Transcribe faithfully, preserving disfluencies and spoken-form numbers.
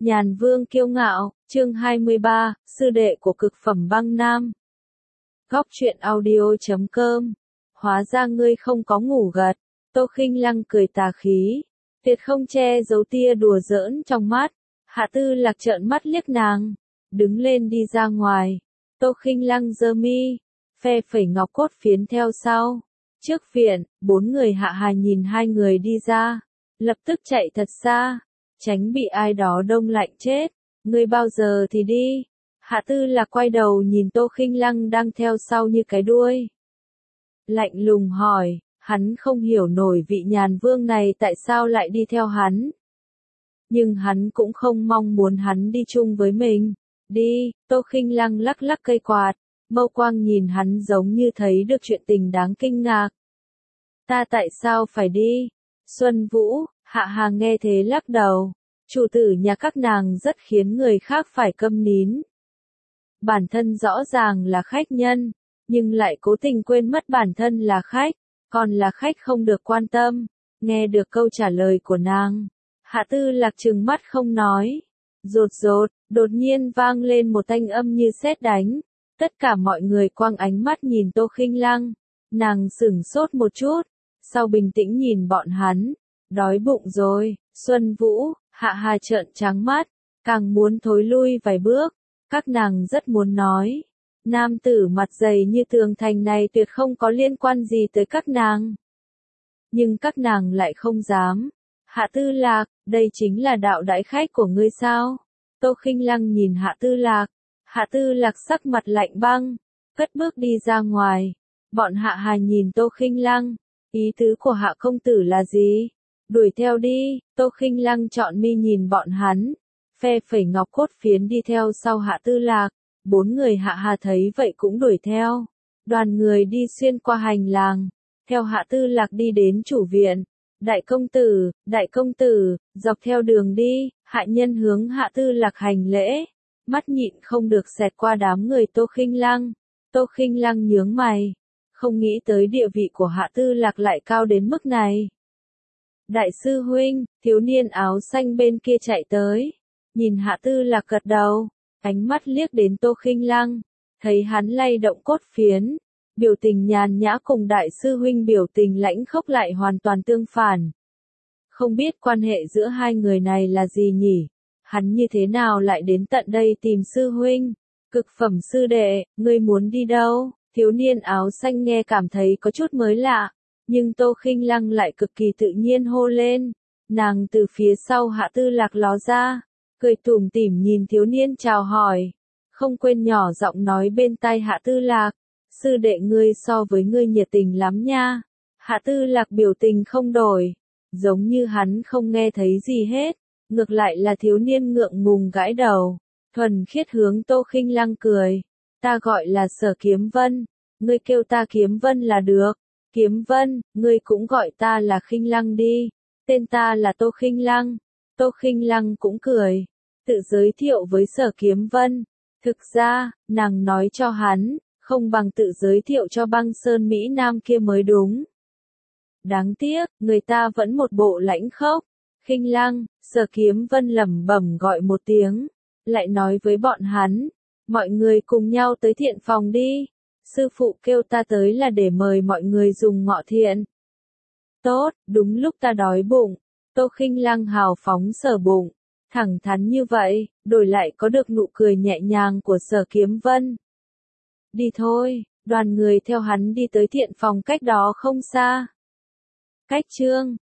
Nhàn Vương kiêu ngạo, chương hai mươi ba, sư đệ của cực phẩm băng nam. Góc truyện audio chấm com. Hóa ra ngươi không có ngủ gật. Tô Khinh Lăng cười tà khí, tuyệt không che giấu tia đùa giỡn trong mắt. Hạ Tư Lạc trợn mắt liếc nàng, đứng lên đi ra ngoài. Tô Khinh Lăng giơ mi, phe phẩy ngọc cốt phiến theo sau. Trước viện, bốn người Hạ Hà nhìn hai người đi ra, lập tức chạy thật xa, tránh bị ai đó đông lạnh chết. Ngươi bao giờ thì đi? Hạ Tư Lạc quay đầu nhìn Tô Khinh Lăng đang theo sau như cái đuôi. Lạnh lùng hỏi, hắn không hiểu nổi vị Nhàn Vương này tại sao lại đi theo hắn. Nhưng hắn cũng không mong muốn hắn đi chung với mình. Đi, Tô Khinh Lăng lắc lắc cây quạt, mâu quang nhìn hắn giống như thấy được chuyện tình đáng kinh ngạc. Ta tại sao phải đi? Xuân Vũ, Hạ Hà nghe thế lắc đầu. Chủ tử nhà các nàng rất khiến người khác phải câm nín. Bản thân rõ ràng là khách nhân, nhưng lại cố tình quên mất bản thân là khách, còn là khách không được quan tâm. Nghe được câu trả lời của nàng, Hạ Tư Lạc trừng mắt không nói. Rột rột, đột nhiên vang lên một thanh âm như sét đánh. Tất cả mọi người quăng ánh mắt nhìn Tô Khinh Lăng. Nàng sửng sốt một chút, sau bình tĩnh nhìn bọn hắn. Đói bụng rồi. Xuân Vũ, Hạ Hà trợn trắng mắt, càng muốn thối lui vài bước. Các nàng rất muốn nói, nam tử mặt dày như tường thành này tuyệt không có liên quan gì tới các nàng. Nhưng các nàng lại không dám. Hạ Tư Lạc, đây chính là đạo đãi khách của ngươi sao? Tô Khinh Lăng nhìn Hạ Tư Lạc. Hạ Tư Lạc sắc mặt lạnh băng, cất bước đi ra ngoài. Bọn Hạ Hà nhìn Tô Khinh Lăng, ý tứ của Hạ công tử là gì? Đuổi theo đi. Tô Khinh Lăng chọn mi nhìn bọn hắn, phe phẩy ngọc cốt phiến đi theo sau Hạ Tư Lạc. Bốn người Hạ Hà thấy vậy cũng đuổi theo. Đoàn người đi xuyên qua hành lang, theo Hạ Tư Lạc đi đến chủ viện. Đại công tử, đại công tử, dọc theo đường đi, hạ nhân hướng Hạ Tư Lạc hành lễ, mắt nhịn không được xẹt qua đám người Tô Khinh Lăng. Tô Khinh Lăng nhướng mày, không nghĩ tới địa vị của Hạ Tư Lạc lại cao đến mức này. Đại sư huynh, thiếu niên áo xanh bên kia chạy tới, nhìn Hạ Tư Lạc gật đầu, ánh mắt liếc đến Tô Khinh Lăng, thấy hắn lay động cốt phiến, biểu tình nhàn nhã cùng đại sư huynh biểu tình lãnh khốc lại hoàn toàn tương phản. Không biết quan hệ giữa hai người này là gì nhỉ? Hắn như thế nào lại đến tận đây tìm sư huynh? Cực phẩm sư đệ, ngươi muốn đi đâu? Thiếu niên áo xanh nghe cảm thấy có chút mới lạ, nhưng Tô Khinh Lăng lại cực kỳ tự nhiên hô lên. Nàng từ phía sau Hạ Tư Lạc ló ra, cười tủm tỉm nhìn thiếu niên chào hỏi, không quên nhỏ giọng nói bên tai Hạ Tư Lạc, sư đệ ngươi so với ngươi nhiệt tình lắm nha. Hạ Tư Lạc biểu tình không đổi, giống như hắn không nghe thấy gì hết, ngược lại là thiếu niên ngượng ngùng gãi đầu, thuần khiết hướng Tô Khinh Lăng cười, ta gọi là Sở Kiếm Vân, ngươi kêu ta Kiếm Vân là được. Kiếm Vân, ngươi cũng gọi ta là Khinh Lăng đi, tên ta là Tô Khinh Lăng. Tô Khinh Lăng cũng cười, tự giới thiệu với Sở Kiếm Vân. Thực ra, nàng nói cho hắn, không bằng tự giới thiệu cho băng sơn Mỹ Nam kia mới đúng. Đáng tiếc, người ta vẫn một bộ lãnh khốc. Khinh Lăng, Sở Kiếm Vân lẩm bẩm gọi một tiếng, lại nói với bọn hắn, mọi người cùng nhau tới thiện phòng đi. Sư phụ kêu ta tới là để mời mọi người dùng ngọ thiện. Tốt, đúng lúc ta đói bụng. Tô Khinh Lăng hào phóng sờ bụng, thẳng thắn như vậy, đổi lại có được nụ cười nhẹ nhàng của Sở Kiếm Vân. Đi thôi, đoàn người theo hắn đi tới thiện phòng cách đó không xa. Cách chương